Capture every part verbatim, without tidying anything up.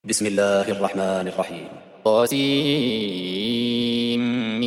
بسم الله الرحمن الرحيم. طاسيم.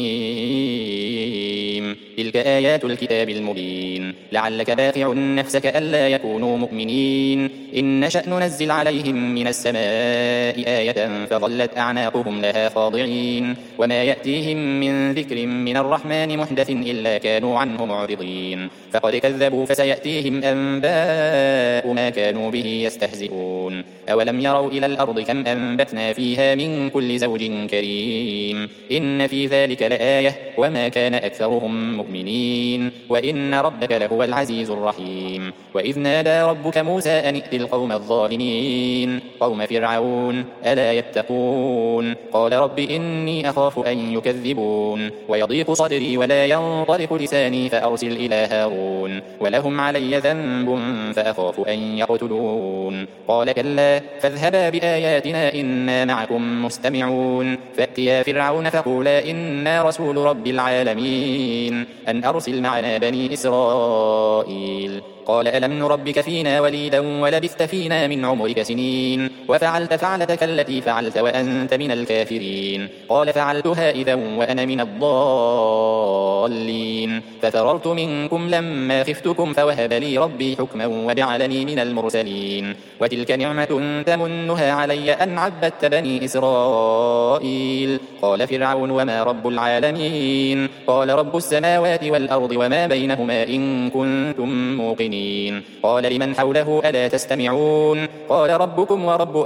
تلك آيات الكتاب المبين لعلك باخع نفسك ألا يكونوا مؤمنين إن نشأ ننزل عليهم من السماء آية فظلت أعناقهم لها خاضعين وما يأتيهم من ذكر من الرحمن محدث إلا كانوا عنه معرضين فقد كذبوا فسيأتيهم أنباء ما كانوا به يستهزئون أولم يروا إلى الأرض كم أنبتنا فيها من كل زوج كريم إن في ذلك لآية وما كان أكثرهم مؤمنين وإن ربك لهو العزيز الرحيم وإذ نادى ربك موسى أن ائت القوم الظالمين قوم فرعون ألا يتقون قال رب إني أخاف أن يكذبون ويضيق صدري ولا ينطلق لساني فأرسل إلى هارون ولهم علي ذنب فأخاف أن يقتلون قال كلا فاذهبا بآياتنا إنا معكم مستمعون فأتيا فرعون فقولا إنا رسول رب العالمين أن أرسل معنا بني إسرائيل قال ألم نربك فينا وليدا ولبثت فينا من عمرك سنين وفعلت فعلتك التي فعلت وأنت من الكافرين قال فعلتها إذا وأنا من الضالين ففررت منكم لما خفتكم فوهب لي ربي حكما وجعلني من المرسلين وتلك نعمة تمنها علي أن عبدت بني إسرائيل قال فرعون وما رب العالمين قال رب السماوات والأرض وما بينهما إن كنتم موقنين قال لمن حوله ألا تستمعون قال ربكم ورب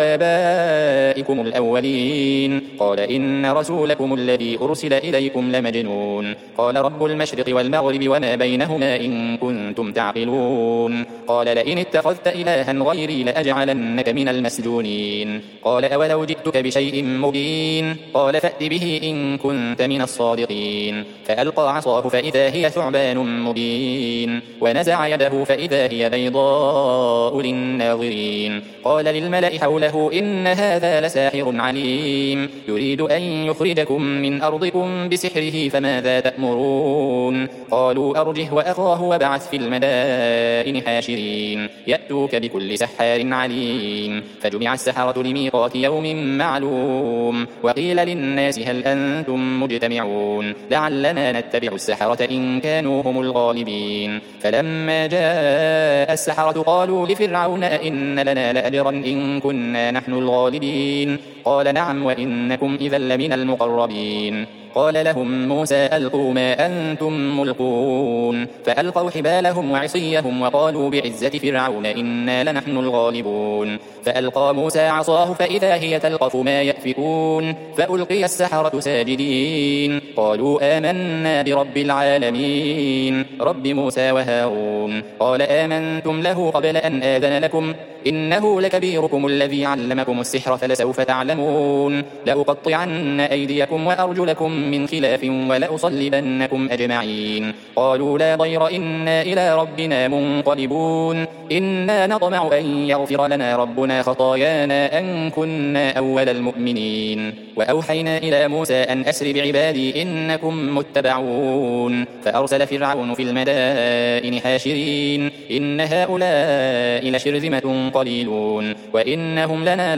آبائكم الأولين قال إن رسولكم الذي أرسل إليكم لمجنون قال رب المشرق والمغرب وما بينهما إن كنتم تعقلون قال لئن اتخذت إلها غيري لأجعلنك من المسجونين قال أولو جئتك بشيء مبين قال فأت به إن كنت من الصادقين فألقى عصاه فإذا هي ثعبان مبين ونزع يده فإذا هي بيضاء للناظرين قال للملأ حوله إن هذا لساحر عليم يريد أن يخرجكم من أرضكم بسحره فماذا تأمرون قالوا أرجه وأخاه وابعث في المدائن حاشرين يأتوك بكل سحار عليم فجمع السحرة لميقات يوم معلوم وقيل للناس هل أنتم مجتمعون لعلنا نتبع السحرة إن كانوا هم الغالبين فلما جاء السحرة قالوا لفرعون إن لنا لأجرا إن كنا نحن الغالبين قال نعم وإنكم إذا لمن المقربين قال لهم موسى ألقوا ما أنتم ملقون فألقوا حبالهم وعصيهم وقالوا بعزة فرعون إنا لنحن الغالبون فألقى موسى عصاه فإذا هي تلقف ما يأفكون فألقي السحرة ساجدين قالوا آمنا برب العالمين رب موسى وهارون قال آمنتم له قبل أن آذن لكم إنه لكبيركم الذي علمكم السحر فلسوف تعلمون لأقطعن أيديكم وأرجلكم من خلاف ولأصلبنكم أجمعين قالوا لا ضير إنا إلى ربنا منقلبون إنا نطمع أن يغفر لنا ربنا خطايانا أن كنا أول المؤمنين وأوحينا إلى موسى أن أسر بعبادي إنكم متبعون فأرسل فرعون في المدائن حاشرين إن هؤلاء لشرذمة قليلون وإنهم لنا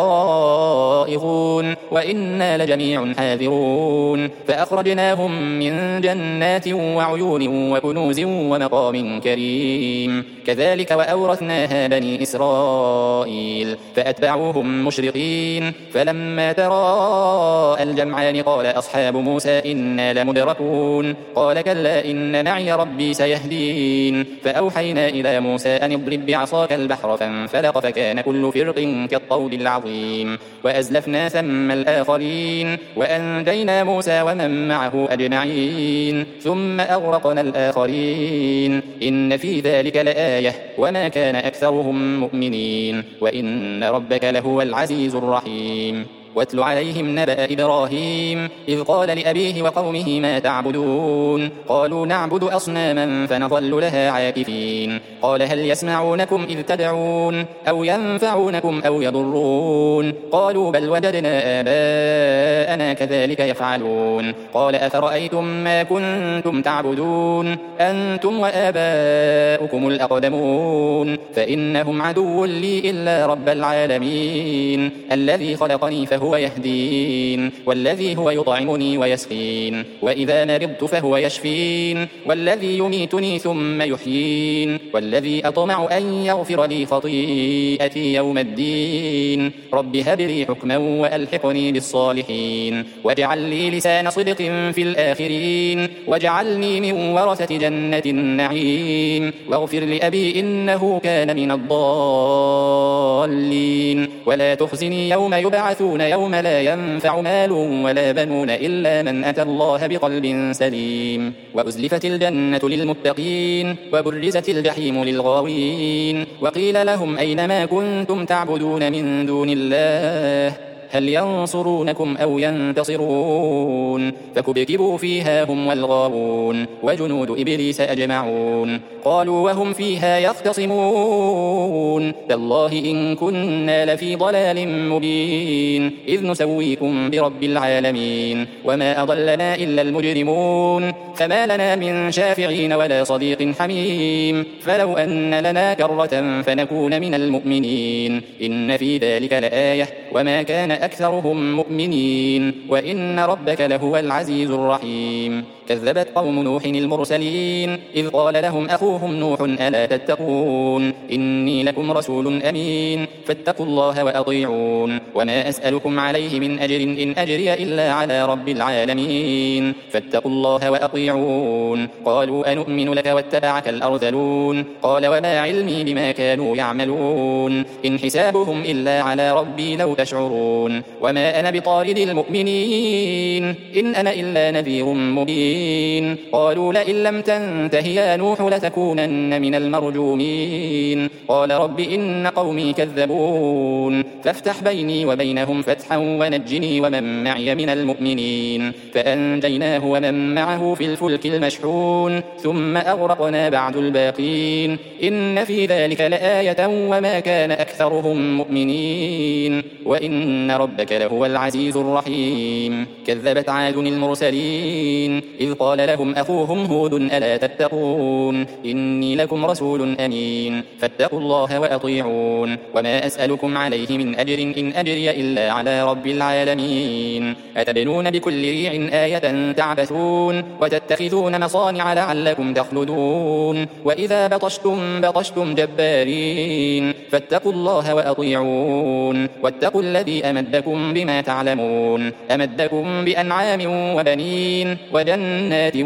لغائظون وإنا لجميع حاذرون فأخرجناهم من جنات وعيون وكنوز ومقام كريم كذلك وأورثناها بني إسرائيل فأتبعوهم مشرقين فلما تراءى الجمعان قال أصحاب موسى إنا لمدركون قال كلا إن معي ربي سيهدين فأوحينا إلى موسى أن اضرب بعصاك البحر فانفلق فكان كل فرق كالطود العظيم وأزلفنا ثم الآخرين وأنجينا موسى ومن معه أجمعين ثم أغرقنا الآخرين إن في ذلك لآية وما كان أكثرهم مؤمنين وإن ربك لهو العزيز الرحيم واتل عليهم نبأ إبراهيم إذ قال لأبيه وقومه ما تعبدون قالوا نعبد أصناما فنظل لها عاكفين قال هل يسمعونكم إذ تدعون أو ينفعونكم أو يضرون قالوا بل وجدنا آباءنا كذلك يفعلون قال أفرأيتم ما كنتم تعبدون أنتم وآباؤكم الأقدمون فإنهم عدو لي إلا رب العالمين الذي خلقني فهو يهدين والذي هو يطعمني ويسقين وإذا مرضت فهو يشفين والذي يميتني ثم يحيين والذي أطمع أن يغفر لي خطيئتي يوم الدين رب هب لي حكما وألحقني بالصالحين واجعل لي لسان صدق في الآخرين واجعلني من ورثة جنة النعيم واغفر لأبي إنه كان من الضالين ولا تخزني يوم يبعثون يوم لا ينفع مال ولا بنون إلا من أتى الله بقلب سليم وأزلفت الجنة للمتقين وبرزت الجحيم للغاوين وقيل لهم أين ما كنتم تعبدون من دون الله هل ينصرونكم أو ينتصرون فكبكبوا فيها هم والغاوون وجنود إبليس أجمعون قالوا وهم فيها يختصمون تالله إن كنا لفي ضلال مبين إذ نسويكم برب العالمين وما أضلنا إلا المجرمون فما لنا من شافعين ولا صديق حميم فلو أن لنا كرة فنكون من المؤمنين إن في ذلك لآية وما كان أكثرهم مؤمنين وإن ربك لهو العزيز الرحيم كذبت قوم نوح المرسلين إذ قال لهم أخوهم نوح ألا تتقون إني لكم رسول أمين فاتقوا الله وأطيعون وما أسألكم عليه من أجر إن أجري إلا على رب العالمين فاتقوا الله وأطيعون قالوا أنؤمن لك واتبعك الأرذلون قال وما علمي بما كانوا يعملون إن حسابهم إلا على ربي لو تشعرون وما أنا بطارد المؤمنين إن أنا إلا نذير مبين قالوا لئن لم تنته يا نوح لتكونن من المرجومين قال رب إن قومي كذبون فافتح بيني وبينهم فتحا ونجني ومن معي من المؤمنين فأنجيناه ومن معه في الفلك المشحون ثم أغرقنا بعد الباقين إن في ذلك لآية وما كان أكثرهم مؤمنين وإن ربك لهو العزيز الرحيم كذبت عاد المرسلين إذ قال لهم أخوهم هود ألا تتقون إني لكم رسول أمين فاتقوا الله وأطيعون وما أسألكم عليه من أجر إن أجري إلا على رب العالمين أتبنون بكل ريع آية تعبثون وتتخذون مصانع لعلكم تخلدون وإذا بطشتم بطشتم جبارين فاتقوا الله وأطيعون واتقوا الذي أمدكم بما تعلمون أمدكم بأنعام وبنين وجنات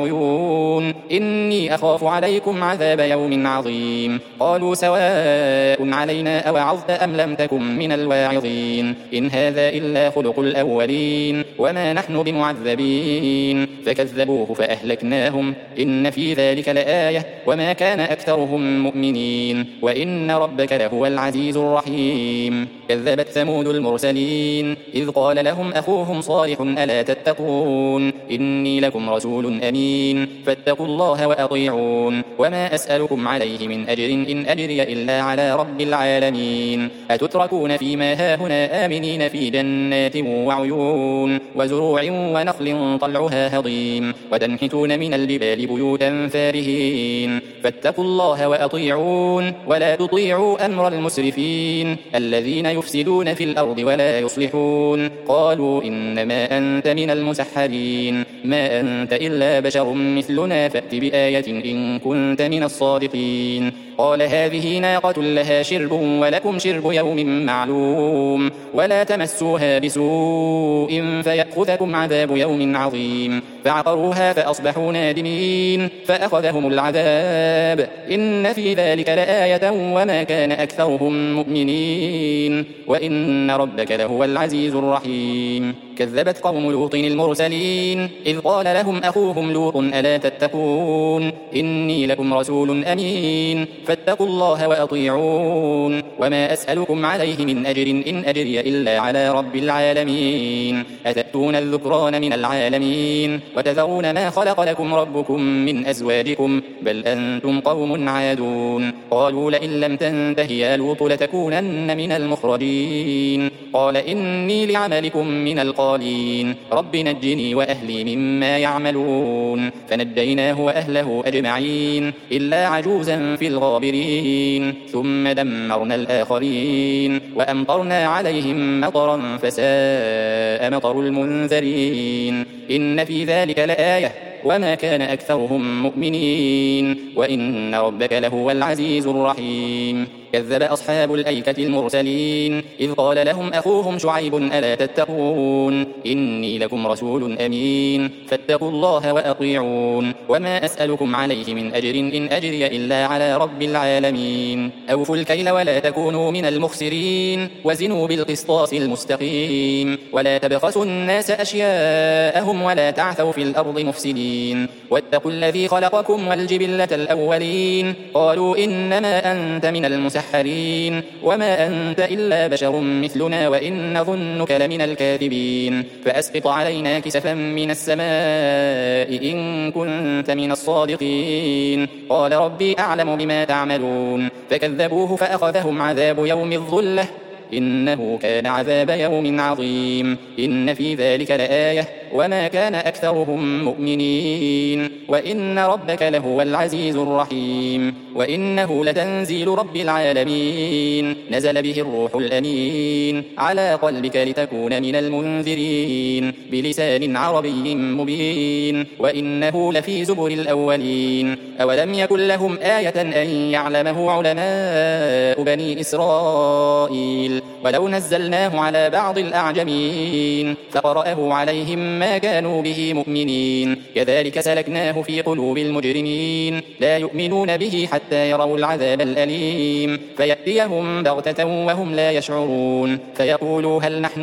وعيون إني أخاف عليكم عذاب يوم عظيم قالوا سواء علينا أوعظت أم لم تكن من الواعظين إن هذا إلا خلق الأولين وما نحن بمعذبين فكذبوه فأهلكناهم إن في ذلك لآية وما كان أكثرهم مؤمنين وإن ربك لهو العزيز الرحيم كذبت ثمود المرسلين إذ قال لهم أخوهم صالح ألا تتقون إني لكم رسول أمين فاتقوا الله وأطيعون وما أسألكم عليه من أجر إن أجري إلا على رب العالمين أتتركون فيما هاهنا آمنين في جنات وعيون وزروع ونخل طلعها هضيم وتنحتون من الجبال بيوتا فارهين فاتقوا الله وأطيعون ولا تطيعوا أمر المسرفين الذين يفسدون في الأرض ولا يصلحون قالوا إنما أنت من المسحرين ما أنت إلا بشر مثلنا فأت بآية إن كنت من الصادقين قال هذه ناقة لها شرب ولكم شرب يوم معلوم ولا تمسوها بسوء فيأخذكم عذاب يوم عظيم فعقروها فأصبحوا نادمين فأخذهم العذاب إن في ذلك لآية وما كان أكثرهم مؤمنين وإن ربك لهو العزيز الرحيم كذبت قوم لوط المرسلين إذ قال لهم أخوهم لوط ألا تتقون إني لكم رسول أمين فاتقوا الله وأطيعون وما أسألكم عليه من أجر إن أجري إلا على رب العالمين أتأتون الذكران من العالمين وتذرون ما خلق لكم ربكم من أزواجكم بل أنتم قوم عادون قالوا لئن لم تنته يا لوط لتكونن من المخرجين قال إني لعملكم من القالين رب نجني وأهلي مما يعملون فنجيناه وأهله أجمعين إلا عجوزا في الغابرين ثم دمرنا الآخرين وأمطرنا عليهم مطرا فساء مطر المنذرين إن في ذلك لآية وما كان أكثرهم مؤمنين وإن ربك لهو العزيز الرحيم كذب أصحاب الأيكة المرسلين إذ قال لهم أخوهم شعيب ألا تتقون إني لكم رسول أمين فاتقوا الله وأطيعون وما أسألكم عليه من أجر إن أجري إلا على رب العالمين أوفوا الكيل ولا تكونوا من المخسرين وزنوا بالقسطاس المستقيم ولا تبخسوا الناس أشياءهم ولا تعثوا في الأرض مفسدين واتقوا الذي خلقكم والجبلة الأولين قالوا إنما أنت من المسحرين وما أنت إلا بشر مثلنا وإن ظنك لمن الكاذبين فأسقط علينا كسفا من السماء إن كنت من الصادقين قال ربي أعلم بما تعملون فكذبوه فأخذهم عذاب يوم الظلة إنه كان عذاب يوم عظيم إن في ذلك لآية وما كان أكثرهم مؤمنين وإن ربك لهو العزيز الرحيم وإنه لتنزيل رب العالمين نزل به الروح الأمين على قلبك لتكون من المنذرين بلسان عربي مبين وإنه لفي زبر الأولين أولم يكن لهم آية أن يعلمه علماء بني إسرائيل ولو نزلناه على بعض الأعجمين فقرأه عليهم ما كانوا به مؤمنين كذلك سلكناه في قلوب المجرمين لا يؤمنون به حتى يروا العذاب الأليم فيأتيهم بغتة وهم لا يشعرون فيقولوا هل نحن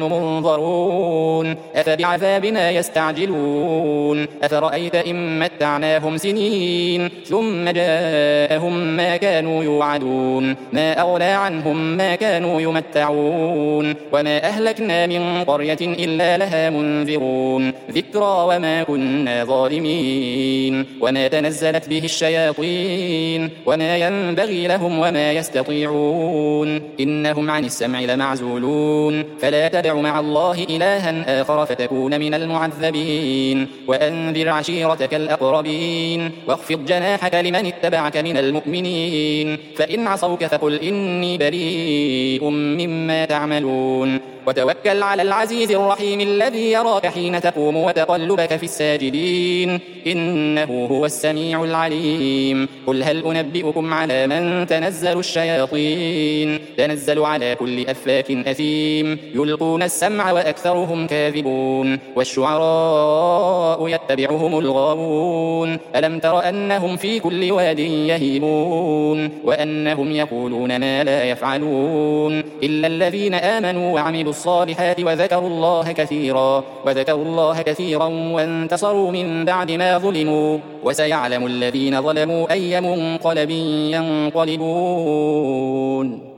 منظرون أفبعذابنا يستعجلون أفرأيت إن متعناهم سنين ثم جاءهم ما كانوا يوعدون ما أغنى عنهم ما كانوا يمتعون وما أهلكنا من قرية إلا لها منذرون ذكرى وما كنا ظالمين وما تنزلت به الشياطين وما ينبغي لهم وما يستطيعون إنهم عن السمع لمعزولون فلا تدع مع الله إلها آخر فتكون من المعذبين وأنذر عشيرتك الأقربين واخفض جناحك لمن اتبعك من المؤمنين فإن عصوك فقل إني بريء مما تعملون وتوكل على العزيز الرحيم الذي يراك حين تقوم وتقلبك في الساجدين إنه هو السميع العليم قل هل أنبئكم على من تنزل الشياطين تنزل على كل أفاك أثيم يلقون السمع وأكثرهم كاذبون والشعراء يتبعهم الغاوون ألم تر أنهم في كل واد يهيمون وأنهم يقولون ما لا يفعلون إلا الذين آمنوا وعملوا الصالحات وذكروا الله كثيرا وذكروا الله كثيرا وانتصروا من بعد ما ظلموا وسيعلم الذين ظلموا أي منقلب ينقلبون